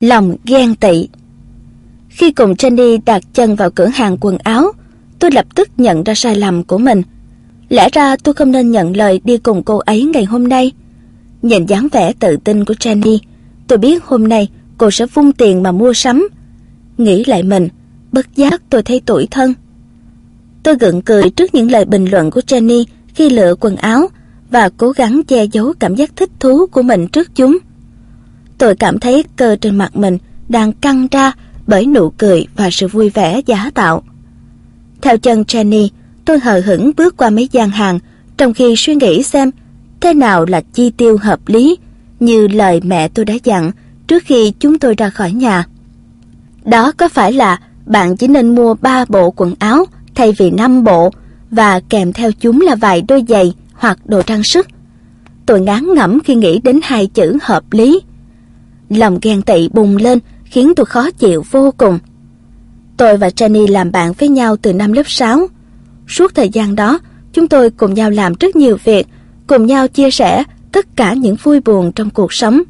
Lòng ghen tị. Khi cùng Jenny đặt chân vào cửa hàng quần áo, tôi lập tức nhận ra sai lầm của mình. Lẽ ra tôi không nên nhận lời đi cùng cô ấy ngày hôm nay. Nhìn dáng vẻ tự tin của Jenny, tôi biết hôm nay cô sẽ vung tiền mà mua sắm. Nghĩ lại mình, bất giác tôi thấy tủi thân. Tôi gượng cười trước những lời bình luận của Jenny khi lựa quần áo và cố gắng che giấu cảm giác thích thú của mình trước chúng. Tôi cảm thấy cơ trên mặt mình đang căng ra bởi nụ cười và sự vui vẻ giả tạo. Theo chân Jenny, tôi hờ hững bước qua mấy gian hàng, trong khi suy nghĩ xem thế nào là chi tiêu hợp lý, như lời mẹ tôi đã dặn trước khi chúng tôi ra khỏi nhà. Đó có phải là bạn chỉ nên mua 3 bộ quần áo thay vì 5 bộ, và kèm theo chúng là vài đôi giày hoặc đồ trang sức. Tôi ngán ngẩm khi nghĩ đến 2 chữ hợp lý. Lòng ghen tị bùng lên khiến tôi khó chịu vô cùng. Tôi và Jenny làm bạn với nhau từ năm lớp 6. Suốt thời gian đó, chúng tôi cùng nhau làm rất nhiều việc, cùng nhau chia sẻ tất cả những vui buồn trong cuộc sống.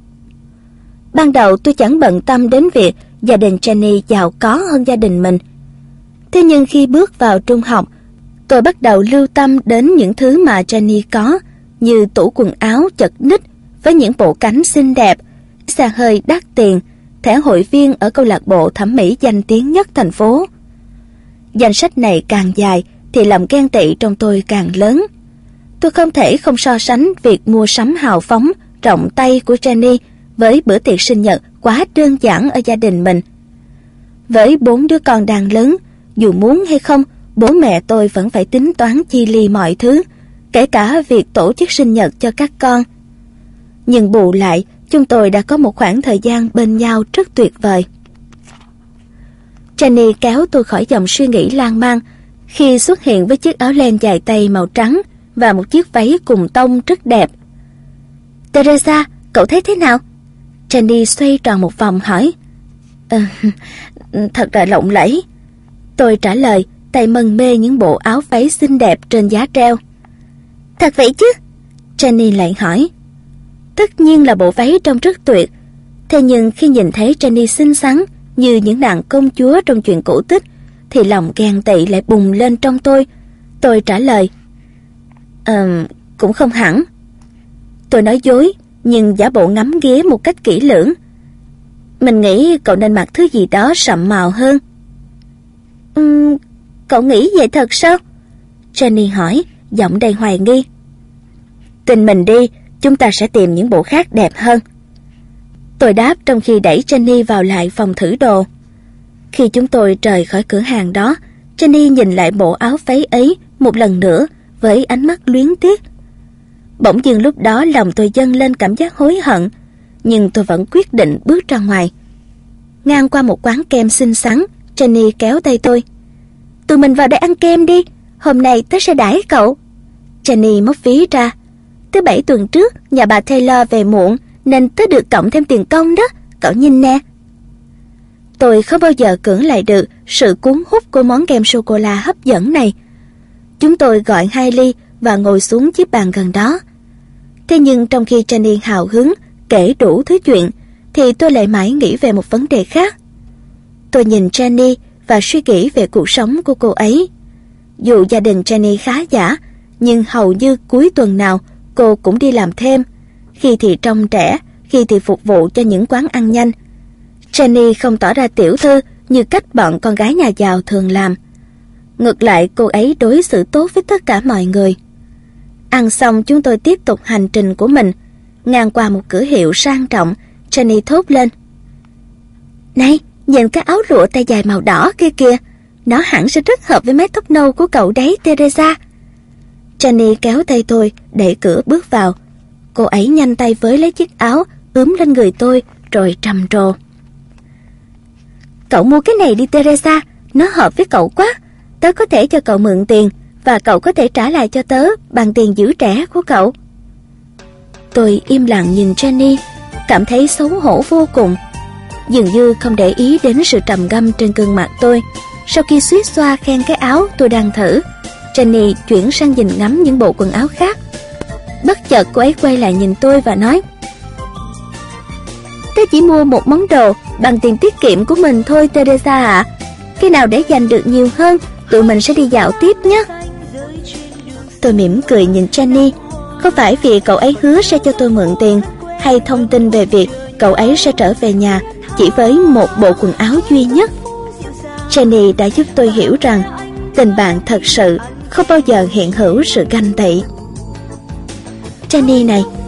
Ban đầu tôi chẳng bận tâm đến việc gia đình Jenny giàu có hơn gia đình mình. Thế nhưng khi bước vào trung học, tôi bắt đầu lưu tâm đến những thứ mà Jenny có, như tủ quần áo chật ních với những bộ cánh xinh đẹp, xe hơi đắt tiền, thẻ hội viên ở câu lạc bộ thẩm mỹ danh tiếng nhất thành phố. Danh sách này càng dài thì lòng ghen tị trong tôi càng lớn. Tôi không thể không so sánh việc mua sắm hào phóng, rộng tay của Jenny với bữa tiệc sinh nhật quá đơn giản ở gia đình mình. Với 4 đứa con đang lớn, dù muốn hay không, bố mẹ tôi vẫn phải tính toán chi li mọi thứ, kể cả việc tổ chức sinh nhật cho các con. Nhưng bù lại, chúng tôi đã có một khoảng thời gian bên nhau rất tuyệt vời. Jenny kéo tôi khỏi dòng suy nghĩ lan man khi xuất hiện với chiếc áo len dài tay màu trắng và một chiếc váy cùng tông rất đẹp. Teresa, cậu thấy thế nào? Jenny xoay tròn một vòng hỏi. Thật là lộng lẫy. Tôi trả lời, tay mân mê những bộ áo váy xinh đẹp trên giá treo. Thật vậy chứ? Jenny lại hỏi. Tất nhiên là bộ váy trông rất tuyệt. Thế nhưng khi nhìn thấy Jenny xinh xắn như những nàng công chúa trong truyện cổ tích, thì lòng ghen tị lại bùng lên trong tôi. Tôi trả lời, cũng không hẳn. Tôi nói dối, nhưng giả bộ ngắm nghía một cách kỹ lưỡng. Mình nghĩ cậu nên mặc thứ gì đó sậm màu hơn. Cậu nghĩ vậy thật sao? Jenny hỏi, giọng đầy hoài nghi. Tin mình đi, chúng ta sẽ tìm những bộ khác đẹp hơn. Tôi đáp trong khi đẩy Jenny vào lại phòng thử đồ. Khi chúng tôi rời khỏi cửa hàng đó, Jenny nhìn lại bộ áo váy ấy một lần nữa với ánh mắt luyến tiếc. Bỗng dưng lúc đó lòng tôi dâng lên cảm giác hối hận, nhưng tôi vẫn quyết định bước ra ngoài. Ngang qua một quán kem xinh xắn, Jenny kéo tay tôi. Tụi mình vào đây ăn kem đi, hôm nay tớ sẽ đãi cậu. Jenny móc ví ra. Thứ 7 tuần trước, nhà bà Taylor về muộn nên tớ được cộng thêm tiền công đó, cậu nhìn nè. Tôi không bao giờ cưỡng lại được sự cuốn hút của món kem sô-cô-la hấp dẫn này. Chúng tôi gọi 2 ly và ngồi xuống chiếc bàn gần đó. Thế nhưng trong khi Jenny hào hứng kể đủ thứ chuyện, thì tôi lại mãi nghĩ về một vấn đề khác. Tôi nhìn Jenny và suy nghĩ về cuộc sống của cô ấy. Dù gia đình Jenny khá giả, nhưng hầu như cuối tuần nào cô cũng đi làm thêm, khi thì trông trẻ, khi thì phục vụ cho những quán ăn nhanh. Jenny không tỏ ra tiểu thư như cách bọn con gái nhà giàu thường làm. Ngược lại, cô ấy đối xử tốt với tất cả mọi người. Ăn xong, chúng tôi tiếp tục hành trình của mình. Ngang qua một cửa hiệu sang trọng, Jenny thốt lên. Này, nhìn cái áo lụa tay dài màu đỏ kia kìa, nó hẳn sẽ rất hợp với mái tóc nâu của cậu đấy, Teresa. Jenny kéo tay tôi, đẩy cửa bước vào. Cô ấy nhanh tay với lấy chiếc áo, ướm lên người tôi, rồi trầm trồ. Cậu mua cái này đi Teresa, nó hợp với cậu quá. Tớ có thể cho cậu mượn tiền, và cậu có thể trả lại cho tớ bằng tiền giữ trẻ của cậu. Tôi im lặng nhìn Jenny, cảm thấy xấu hổ vô cùng. Dường như không để ý đến sự trầm ngâm trên gương mặt tôi. Sau khi suýt xoa khen cái áo tôi đang thử, Jenny chuyển sang nhìn ngắm những bộ quần áo khác. Bất chợt cô ấy quay lại nhìn tôi và nói, Tôi chỉ mua một món đồ bằng tiền tiết kiệm của mình thôi Teresa ạ. Khi nào để dành được nhiều hơn, tụi mình sẽ đi dạo tiếp nhé. Tôi mỉm cười nhìn Jenny. Không phải vì cậu ấy hứa sẽ cho tôi mượn tiền, hay thông tin về việc cậu ấy sẽ trở về nhà chỉ với một bộ quần áo duy nhất. Jenny đã giúp tôi hiểu rằng tình bạn thật sự không bao giờ hiện hữu sự ganh tị. Jenny này,